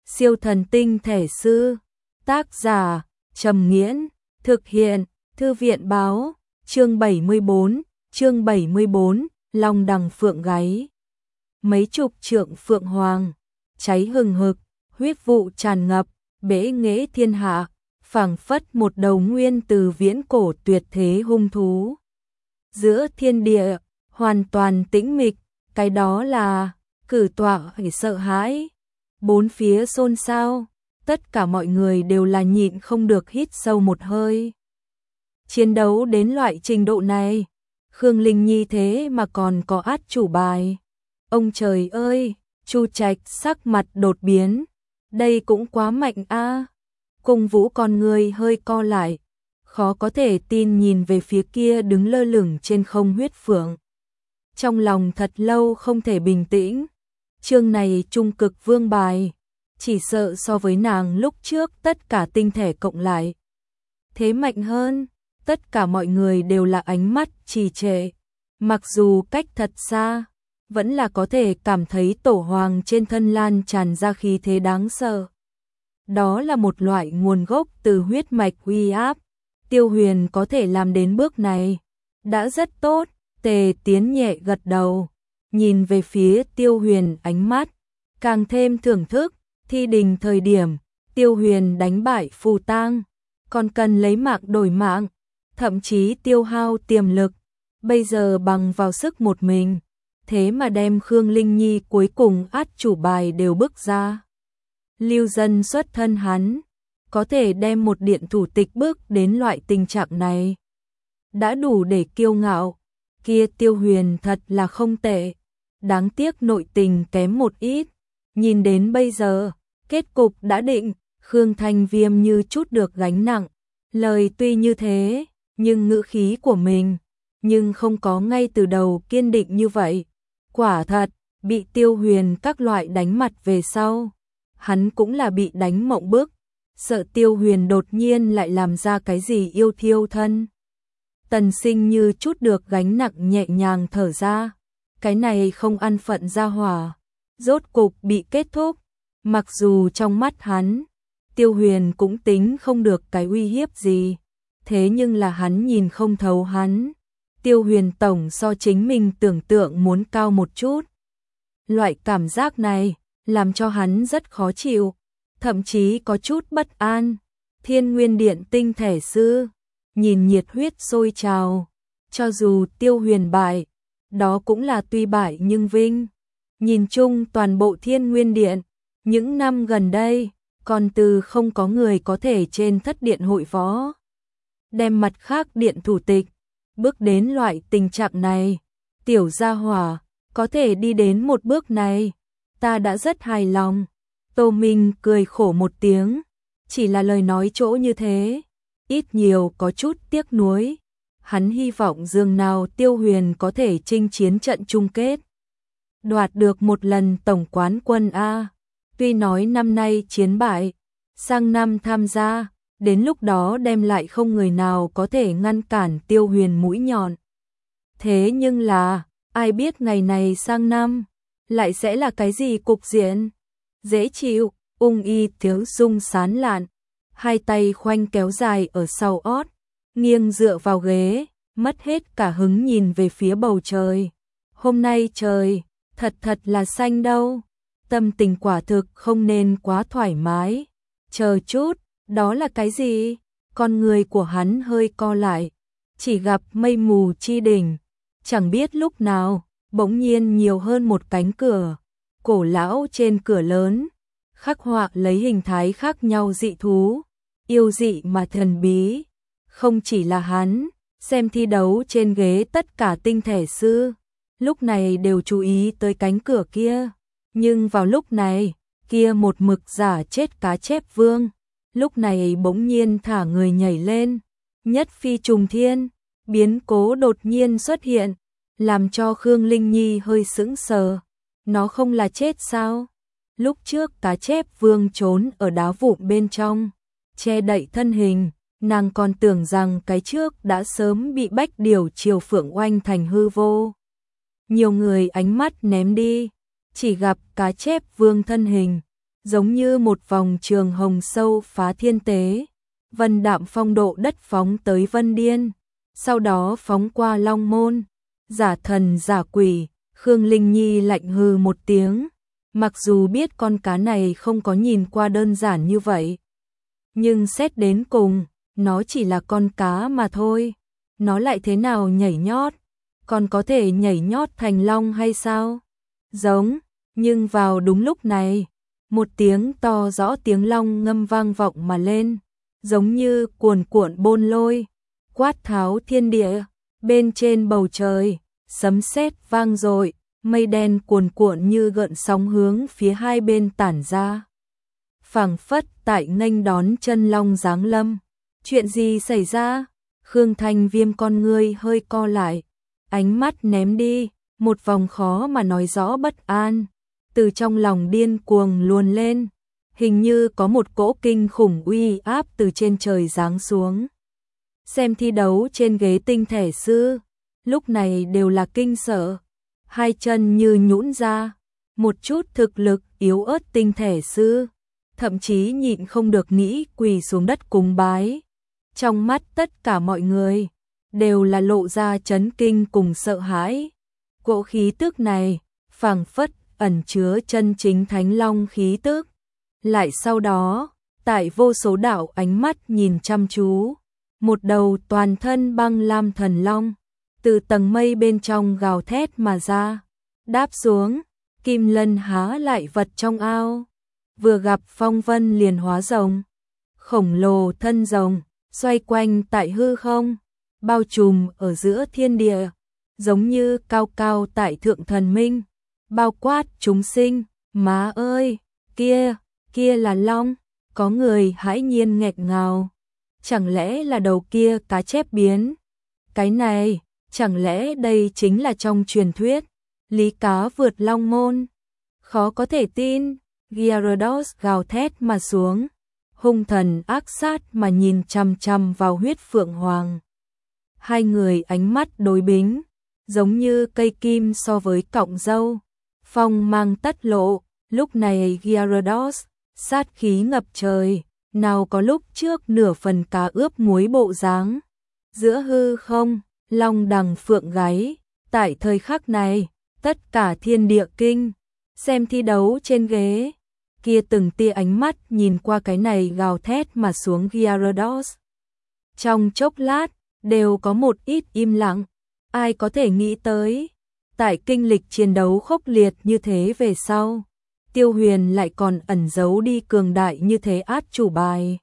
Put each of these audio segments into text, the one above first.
Siêu thần tinh thể sư. Tác giả Trầm Nghiễn. Thực hiện Thư viện báo. Chương 74, Long đằng phượng gáy. Mấy chục trượng phượng hoàng, cháy hừng hực, huyết vụ tràn ngập, bẽ nghễ thiên hạ, phảng phất một đầu nguyên từ viễn cổ tuyệt thế hung thú. Giữa thiên địa, hoàn toàn tĩnh mịch, cái đó là cử tọa phải sợ hãi. Bốn phía xôn xao, tất cả mọi người đều là nhịn không được hít sâu một hơi. Chiến đấu đến loại trình độ này, Khương Linh Nhi thế mà còn có át chủ bài. Ông trời ơi, Chu Trạch sắc mặt đột biến, đây cũng quá mạnh a. Cung Vũ con người hơi co lại, khó có thể tin nhìn về phía kia đứng lơ lửng trên không huyết phượng. Trong lòng thật lâu không thể bình tĩnh, chương này trung cực vương bài, chỉ sợ so với nàng lúc trước tất cả tinh thể cộng lại. Thế mạnh hơn, tất cả mọi người đều là ánh mắt trì trệ, mặc dù cách thật xa, vẫn là có thể cảm thấy tổ hoàng trên thân lan tràn ra khí thế đáng sợ. Đó là một loại nguồn gốc từ huyết mạch uy áp, Tiêu Huyền có thể làm đến bước này, đã rất tốt. Tề Tiến nhẹ gật đầu, nhìn về phía Tiêu Huyền ánh mắt càng thêm thưởng thức. Thi đình thời điểm Tiêu Huyền đánh bại Phù Tang, còn cần lấy mạng đổi mạng, thậm chí tiêu hao tiềm lực, bây giờ bằng vào sức một mình, thế mà đem Khương Linh Nhi cuối cùng át chủ bài đều bức ra. Lưu Dân xuất thân hắn, có thể đem một điện thủ tịch bước đến loại tình trạng này, đã đủ để kiêu ngạo. Kia Tiêu Huyền thật là không tệ, đáng tiếc nội tình kém một ít. Nhìn đến bây giờ, kết cục đã định, Khương Thanh Viêm như chút được gánh nặng. Lời tuy như thế, nhưng ngữ khí của mình, nhưng không có ngay từ đầu kiên định như vậy. Quả thật, bị Tiêu Huyền các loại đánh mặt về sau, hắn cũng là bị đánh mộng bức, sợ Tiêu Huyền đột nhiên lại làm ra cái gì yêu thiêu thân. Tần Sinh như chút được gánh nặng nhẹ nhàng thở ra, cái này không ăn phận ra hỏa, rốt cục bị kết thúc. Mặc dù trong mắt hắn, Tiêu Huyền cũng tính không được cái uy hiếp gì, thế nhưng là hắn nhìn không thấu hắn. Tiêu Huyền tổng so chính mình tưởng tượng muốn cao một chút. Loại cảm giác này làm cho hắn rất khó chịu, thậm chí có chút bất an. Thiên Nguyên Điện tinh thể sư, nhìn nhiệt huyết sôi trào, cho dù Tiêu Huyền bại, đó cũng là tuy bại nhưng vinh. Nhìn chung toàn bộ Thiên Nguyên Điện, những năm gần đây, còn từ không có người có thể trên thất điện hội võ, đem mặt khác điện thủ tịch, bước đến loại tình trạng này. Tiểu gia hỏa, có thể đi đến một bước này, ta đã rất hài lòng. Tô Minh cười khổ một tiếng, chỉ là lời nói chỗ như thế, ít nhiều có chút tiếc nuối. Hắn hy vọng dường nào Tiêu Huyền có thể chinh chiến trận chung kết, đoạt được một lần tổng quán quân A. Tuy nói năm nay chiến bại, sang năm tham gia, đến lúc đó đem lại không người nào có thể ngăn cản Tiêu Huyền mũi nhọn. Thế nhưng là, ai biết ngày này sang năm, lại sẽ là cái gì cục diện? Dễ chịu, ung y thiếu dung sán lạn, hai tay khoanh kéo dài ở sau ót, nghiêng dựa vào ghế, mất hết cả hứng nhìn về phía bầu trời. Hôm nay trời, thật là xanh đâu. Tâm tình quả thực không nên quá thoải mái. Chờ chút, đó là cái gì? Con người của hắn hơi co lại, chỉ gặp mây mù chi đỉnh, chẳng biết lúc nào, bỗng nhiên nhiều hơn một cánh cửa. Cổ lão trên cửa lớn, khắc họa lấy hình thái khác nhau dị thú, yêu dị mà thần bí. Không chỉ là hắn, xem thi đấu trên ghế tất cả tinh thể sư, lúc này đều chú ý tới cánh cửa kia. Nhưng vào lúc này, kia một mực giả chết cá chép vương, lúc này bỗng nhiên thả người nhảy lên, nhất phi trùng thiên, biến cố đột nhiên xuất hiện, làm cho Khương Linh Nhi hơi sững sờ. Nó không là chết sao? Lúc trước cá chép vương trốn ở đá vụn bên trong, che đậy thân hình, nàng còn tưởng rằng cái trước đã sớm bị bách điều triều phượng oanh thành hư vô. Nhiều người ánh mắt ném đi, chỉ gặp cá chép vương thân hình giống như một vòng trường hồng sâu phá thiên tế. Vân Đạm Phong độ đất phóng tới Vân Điên, sau đó phóng qua Long Môn. Giả thần giả quỷ, Khương Linh Nhi lạnh hừ một tiếng, mặc dù biết con cá này không có nhìn qua đơn giản như vậy, nhưng xét đến cùng, nó chỉ là con cá mà thôi. Nó lại thế nào nhảy nhót, còn có thể nhảy nhót thành long hay sao? Giống, nhưng vào đúng lúc này, một tiếng to rõ tiếng long ngâm vang vọng mà lên, giống như cuồn cuộn bôn lôi, quát tháo thiên địa. Bên trên bầu trời, sấm sét vang dội, mây đen cuồn cuộn như gợn sóng hướng phía hai bên tản ra. Phảng phất tại nghênh đón chân long giáng lâm. Chuyện gì xảy ra? Khương Thanh Viêm con ngươi hơi co lại, ánh mắt ném đi, một vòng khó mà nói rõ bất an, từ trong lòng điên cuồng luồn lên, hình như có một cỗ kinh khủng uy áp từ trên trời giáng xuống. Xem thi đấu trên ghế tinh thể sư, lúc này đều là kinh sợ, hai chân như nhũn ra, một chút thực lực yếu ớt tinh thể sư, thậm chí nhịn không được nghĩ quỳ xuống đất cúng bái. Trong mắt tất cả mọi người đều là lộ ra chấn kinh cùng sợ hãi. Cỗ khí tức này phảng phất ẩn chứa chân chính thánh long khí tức. Lại sau đó, tại vô số đạo ánh mắt nhìn chăm chú, một đầu toàn thân băng lam thần long từ tầng mây bên trong gào thét mà ra, đáp xuống, kim lân há lại vật trong ao, vừa gặp phong vân liền hóa rồng, khổng lồ thân rồng xoay quanh tại hư không, bao trùm ở giữa thiên địa, giống như cao cao tại thượng thần minh, bao quát chúng sinh. Má ơi, kia là long. Có người hãi nhiên nghẹt ngào. Chẳng lẽ là đầu kia cá chép biến? Cái này, chẳng lẽ đây chính là trong truyền thuyết lý cá vượt long môn? Khó có thể tin. Gyarados gào thét mà xuống, hung thần ác sát mà nhìn chằm chằm vào huyết phượng hoàng. Hai người ánh mắt đối bính, giống như cây kim so với cọng dâu, phong mang tất lộ. Lúc này Gyarados sát khí ngập trời, nào có lúc trước nửa phần cá ướp muối bộ dáng. Giữa hư không, long đằng phượng gáy, tại thời khắc này, tất cả thiên địa kinh, xem thi đấu trên ghế, kia từng tia ánh mắt nhìn qua cái này gào thét mà xuống Gyarados. Trong chốc lát, đều có một ít im lặng, ai có thể nghĩ tới, tại kinh lịch chiến đấu khốc liệt như thế về sau, Tiêu Huyền lại còn ẩn giấu đi cường đại như thế át chủ bài.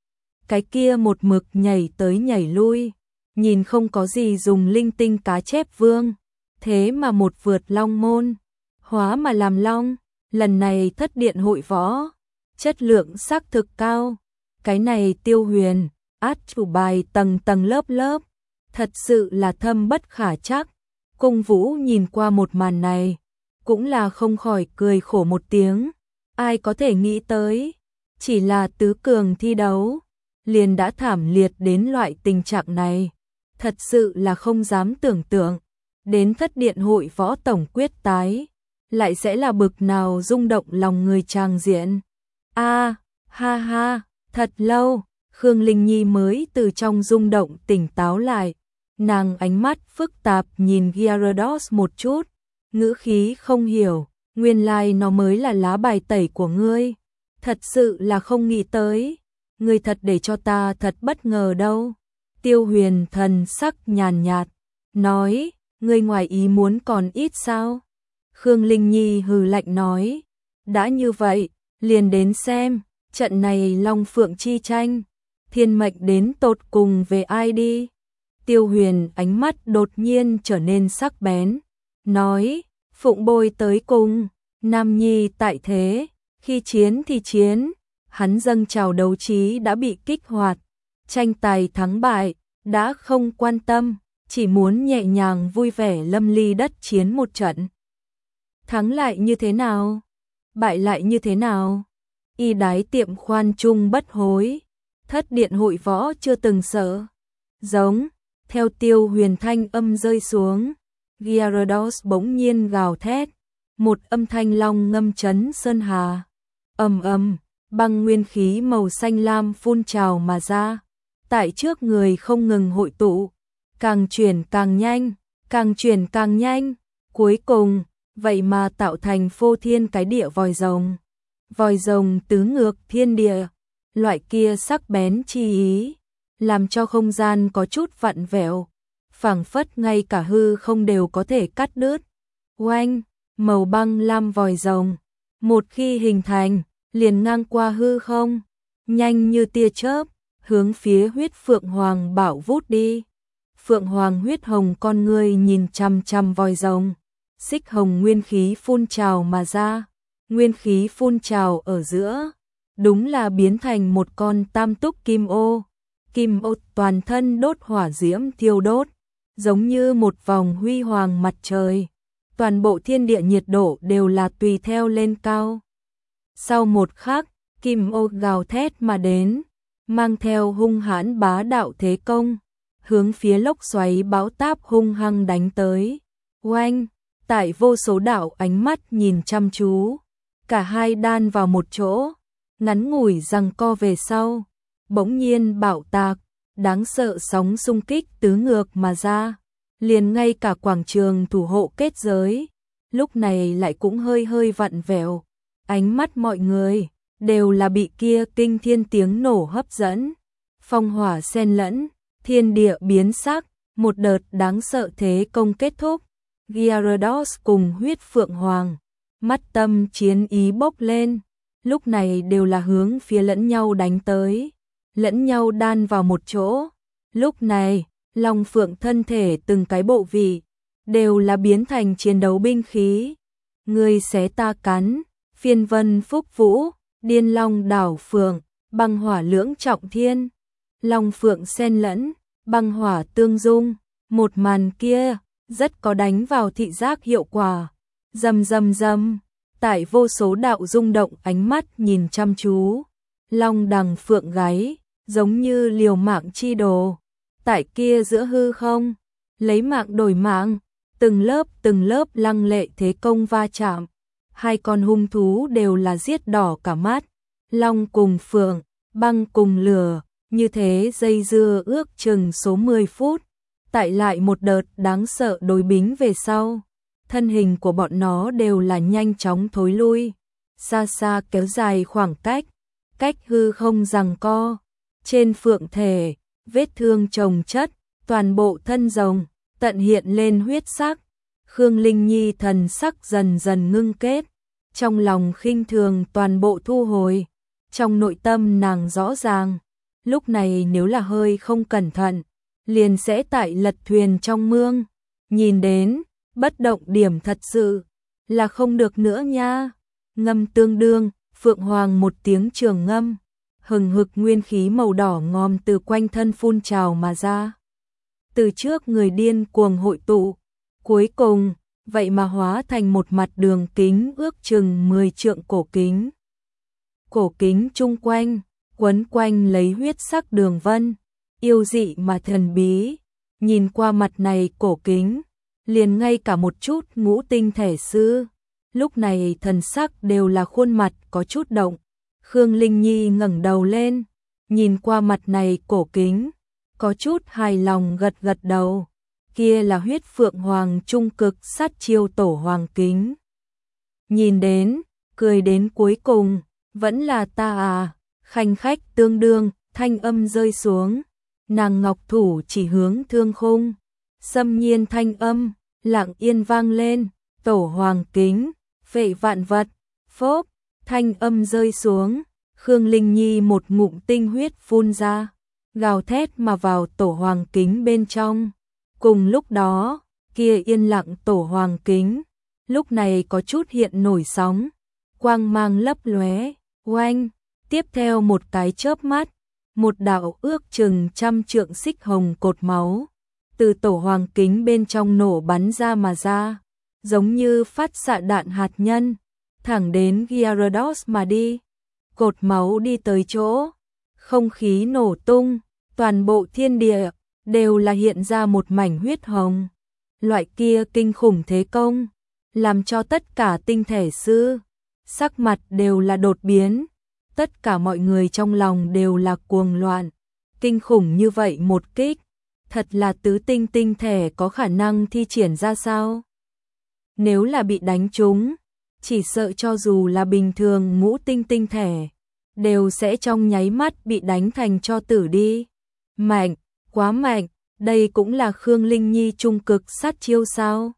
Cái kia một mực nhảy tới nhảy lui, nhìn không có gì dùng linh tinh cá chép vương, thế mà một vượt long môn, hóa mà làm long, lần này thất điện hội võ, chất lượng xác thực cao. Cái này Tiêu Huyền, át chủ bài tầng tầng lớp lớp, thật sự là thâm bất khả trắc. Cung Vũ nhìn qua một màn này, cũng là không khỏi cười khổ một tiếng. Ai có thể nghĩ tới, chỉ là tứ cường thi đấu, liền đã thảm liệt đến loại tình trạng này. Thật sự là không dám tưởng tượng, đến thất điện hội võ tổng quyết tái, lại sẽ là bực nào rung động lòng người tràng diện. Ha ha, thật lâu, Khương Linh Nhi mới từ trong rung động tỉnh táo lại. Nàng ánh mắt phức tạp nhìn Gyarados một chút, ngữ khí không hiểu, nguyên lai nó mới là lá bài tẩy của ngươi. Thật sự là không nghĩ tới, ngươi thật để cho ta thật bất ngờ đâu. Tiêu Huyền thần sắc nhàn nhạt, nói, ngươi ngoài ý muốn còn ít sao? Khương Linh Nhi hừ lạnh nói, đã như vậy, liền đến xem, trận này Long Phượng chi tranh, thiên mệnh đến tột cùng về ai đi. Tiêu Huyền ánh mắt đột nhiên trở nên sắc bén, nói, phụng bồi tới cùng, nam nhi tại thế, khi chiến thì chiến. Hắn dâng trào đấu trí đã bị kích hoạt, tranh tài thắng bại đã không quan tâm, chỉ muốn nhẹ nhàng vui vẻ lâm ly đất chiến một trận. Thắng lại như thế nào? Bại lại như thế nào? Y đái tiệm khoan trung bất hối, thất điện hội võ chưa từng sợ. Giống, theo Tiêu Huyền thanh âm rơi xuống, Gyarados bỗng nhiên gào thét, một âm thanh long ngâm chấn sơn hà. ầm ầm, băng nguyên khí màu xanh lam phun trào mà ra, tại trước người không ngừng hội tụ, càng chuyển càng nhanh, càng chuyển càng nhanh, cuối cùng, vậy mà tạo thành phô thiên cái địa vòi rồng. Vòi rồng tứ ngược thiên địa, loại kia sắc bén chi ý, làm cho không gian có chút vặn vẹo, phảng phất ngay cả hư không đều có thể cắt đứt. Oanh, màu băng lam vòi rồng, một khi hình thành, liền ngang qua hư không, nhanh như tia chớp, hướng phía huyết phượng hoàng bảo vút đi. Phượng hoàng huyết hồng con ngươi nhìn chằm chằm vòi rồng, xích hồng nguyên khí phun trào mà ra, nguyên khí phun trào ở giữa, đúng là biến thành một con tam túc kim ô toàn thân đốt hỏa diễm thiêu đốt, giống như một vòng huy hoàng mặt trời, toàn bộ thiên địa nhiệt độ đều là tùy theo lên cao. Sau một khắc, kim ô gào thét mà đến, mang theo hung hãn bá đạo thế công, hướng phía lốc xoáy bão táp hung hăng đánh tới. Oanh, tại vô số đạo ánh mắt nhìn chăm chú, cả hai đan vào một chỗ, ngắn ngủi giằng co về sau, bỗng nhiên bạo tạc, đáng sợ sóng xung kích tứ ngược mà ra, liền ngay cả quảng trường thủ hộ kết giới, lúc này lại cũng hơi hơi vặn vẹo, ánh mắt mọi người đều là bị kia kinh thiên tiếng nổ hấp dẫn, phong hỏa xen lẫn, thiên địa biến sắc, một đợt đáng sợ thế công kết thúc, Gyarados cùng huyết phượng hoàng, mắt tâm chiến ý bốc lên, lúc này đều là hướng phía lẫn nhau đánh tới, lẫn nhau đan vào một chỗ, lúc này, long phượng thân thể từng cái bộ vị, đều là biến thành chiến đấu binh khí, ngươi xé ta cắn, phiên vân phúc vũ, điên long đảo phượng, băng hỏa lưỡng trọng thiên, long phượng xen lẫn, băng hỏa tương dung, một màn kia, rất có đánh vào thị giác hiệu quả, rầm rầm rầm, tại vô số đạo rung động ánh mắt nhìn chăm chú, long đằng phượng gáy, giống như liều mạng chi đồ, tại kia giữa hư không, lấy mạng đổi mạng, từng lớp lăng lệ thế công va chạm, hai con hung thú đều là giết đỏ cả mắt, long cùng phượng, băng cùng lửa, như thế dây dưa ước chừng số 10 phút, tại lại một đợt đáng sợ đối bính về sau, thân hình của bọn nó đều là nhanh chóng thối lui, xa xa kéo dài khoảng cách hư không giằng co, trên phượng thể, vết thương chồng chất, toàn bộ thân rồng, tận hiện lên huyết sắc, Khương Linh Nhi thần sắc dần dần ngưng kết, trong lòng khinh thường toàn bộ thu hồi, trong nội tâm nàng rõ ràng, lúc này nếu là hơi không cẩn thận, liền sẽ tại lật thuyền trong mương, nhìn đến, bất động điểm thật sự, là không được nữa nha, ngâm tương đương, phượng hoàng một tiếng trường ngâm, hừng hực nguyên khí màu đỏ ngòm từ quanh thân phun trào mà ra, từ trước người điên cuồng hội tụ, cuối cùng, vậy mà hóa thành một mặt đường kính ước chừng 10 trượng cổ kính chung quanh, quấn quanh lấy huyết sắc đường vân, yêu dị mà thần bí, nhìn qua mặt này cổ kính, liền ngay cả một chút ngũ tinh thể sư, lúc này thần sắc đều là khuôn mặt có chút động, Khương Linh Nhi ngẩng đầu lên, nhìn qua mặt này cổ kính, có chút hài lòng gật gật đầu, kia là huyết phượng hoàng trung cực sát chiêu tổ hoàng kính. Nhìn đến, cười đến cuối cùng, vẫn là ta à, khanh khách tương đương, thanh âm rơi xuống, nàng ngọc thủ chỉ hướng thương khung, xâm nhiên thanh âm, lặng yên vang lên, tổ hoàng kính, phệ vạn vật, phốp, thanh âm rơi xuống, Khương Linh Nhi một ngụm tinh huyết phun ra, gào thét mà vào tổ hoàng kính bên trong. Cùng lúc đó, kia yên lặng tổ hoàng kính, lúc này có chút hiện nổi sóng, quang mang lấp lóe, oanh, tiếp theo một cái chớp mắt, một đạo ước chừng 100 trượng xích hồng cột máu, từ tổ hoàng kính bên trong nổ bắn ra mà ra, giống như phát xạ đạn hạt nhân, thẳng đến Gyarados mà đi, cột máu đi tới chỗ, không khí nổ tung, toàn bộ thiên địa đều là hiện ra một mảnh huyết hồng. Loại kia kinh khủng thế công, làm cho tất cả tinh thể sư, sắc mặt đều là đột biến, tất cả mọi người trong lòng đều là cuồng loạn, kinh khủng như vậy một kích, thật là tứ tinh tinh thể có khả năng thi triển ra sao? Nếu là bị đánh trúng, chỉ sợ cho dù là bình thường ngũ tinh tinh thể, đều sẽ trong nháy mắt bị đánh thành cho tử đi. Mạnh, quá mạnh, đây cũng là Khương Linh Nhi trung cực sát chiêu sao?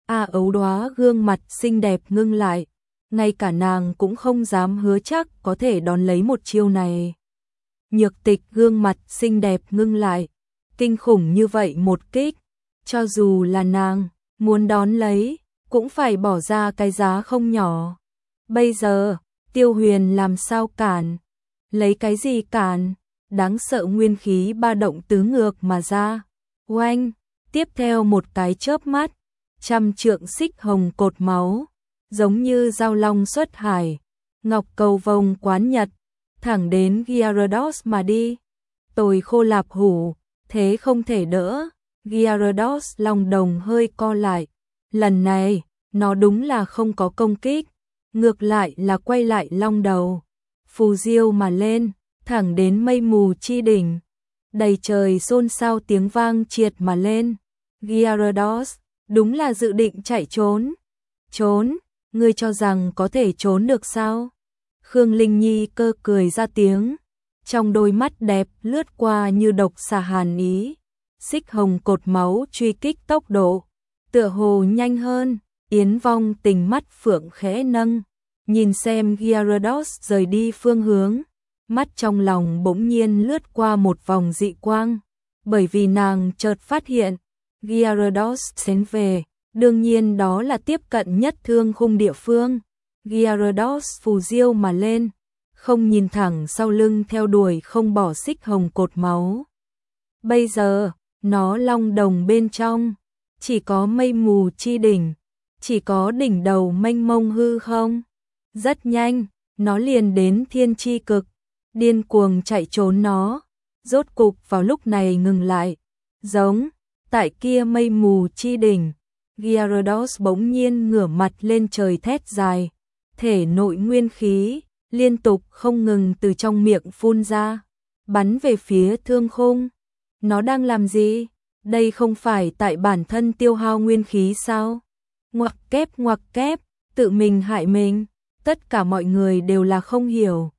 Ấu Đóa gương mặt xinh đẹp ngưng lại, ngay cả nàng cũng không dám hứa chắc có thể đón lấy một chiêu này. Nhược Tịch gương mặt xinh đẹp ngưng lại, kinh khủng như vậy một kích, cho dù là nàng muốn đón lấy, cũng phải bỏ ra cái giá không nhỏ. Bây giờ, Tiêu Huyền làm sao cản? Lấy cái gì cản? Đáng sợ nguyên khí ba động tứ ngược mà ra. Oanh, tiếp theo một cái chớp mắt, trăm trượng xích hồng cột máu, giống như dao long xuất hải, ngọc cầu vồng quán nhật, thẳng đến Gyarados mà đi. Tồi Khô Lạp Hủ, thế không thể đỡ. Gyarados lòng đồng hơi co lại. Lần này, nó đúng là không có công kích, ngược lại là quay lại long đầu, phù diêu mà lên, thẳng đến mây mù chi đỉnh. Đầy trời xôn xao tiếng vang triệt mà lên. Gyarados, đúng là dự định chạy trốn. Trốn, ngươi cho rằng có thể trốn được sao? Khương Linh Nhi cơ cười ra tiếng, trong đôi mắt đẹp lướt qua như độc xà hàn ý. Xích hồng cột máu truy kích tốc độ, tựa hồ nhanh hơn. Yến Vong Tình mắt phượng khẽ nâng, nhìn xem Gyarados rời đi phương hướng, mắt trong lòng bỗng nhiên lướt qua một vòng dị quang, bởi vì nàng chợt phát hiện, Gyarados xén về, đương nhiên đó là tiếp cận nhất thương khung địa phương. Gyarados phù diêu mà lên, không nhìn thẳng sau lưng theo đuổi không bỏ xích hồng cột máu. Bây giờ, nó long đồng bên trong, chỉ có mây mù chi đỉnh, chỉ có đỉnh đầu mênh mông hư không. Rất nhanh, nó liền đến thiên chi cực, điên cuồng chạy trốn nó, rốt cục vào lúc này ngừng lại. Giống, tại kia mây mù chi đỉnh, Gyarados bỗng nhiên ngửa mặt lên trời thét dài, thể nội nguyên khí, liên tục không ngừng từ trong miệng phun ra, bắn về phía thương khung. Nó đang làm gì? Đây không phải tại bản thân tiêu hao nguyên khí sao? Ngoặc kép, tự mình hại mình, tất cả mọi người đều là không hiểu.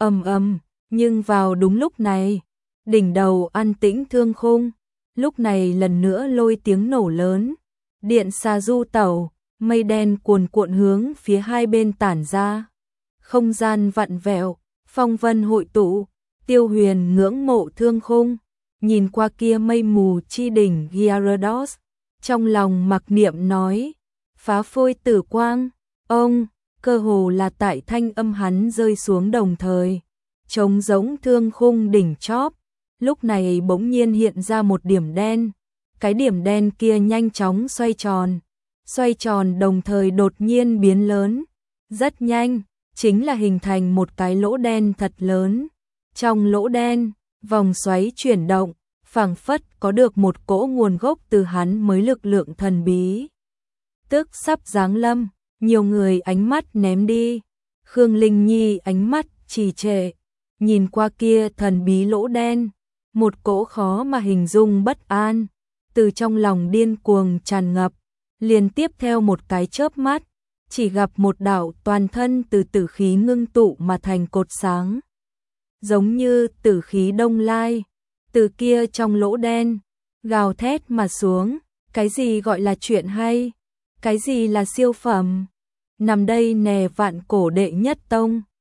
Nhưng vào đúng lúc này, đỉnh đầu an tĩnh thương khung, lúc này lần nữa lôi tiếng nổ lớn, điện xà du tẩu, mây đen cuồn cuộn hướng phía hai bên tản ra. Không gian vặn vẹo, phong vân hội tụ, Tiêu Huyền ngưỡng mộ thương khung, nhìn qua kia mây mù chi đỉnh Gyarados, trong lòng mặc niệm nói, phá phôi tử quang, ông, cơ hồ là tại thanh âm hắn rơi xuống đồng thời, trống giống thương khung đỉnh chóp, lúc này bỗng nhiên hiện ra một điểm đen, cái điểm đen kia nhanh chóng xoay tròn đồng thời đột nhiên biến lớn, rất nhanh, chính là hình thành một cái lỗ đen thật lớn, trong lỗ đen, vòng xoáy chuyển động, phảng phất có được một cỗ nguồn gốc từ hắn mới lực lượng thần bí. Tức sắp giáng lâm, nhiều người ánh mắt ném đi, Khương Linh Nhi ánh mắt trì trệ, nhìn qua kia thần bí lỗ đen, một cỗ khó mà hình dung bất an, từ trong lòng điên cuồng tràn ngập, liền tiếp theo một cái chớp mắt, chỉ gặp một đạo toàn thân từ tử khí ngưng tụ mà thành cột sáng. Giống như tử khí đông lai, từ kia trong lỗ đen, gào thét mà xuống, cái gì gọi là chuyện hay, cái gì là siêu phẩm, nằm đây nè vạn cổ đệ nhất tông.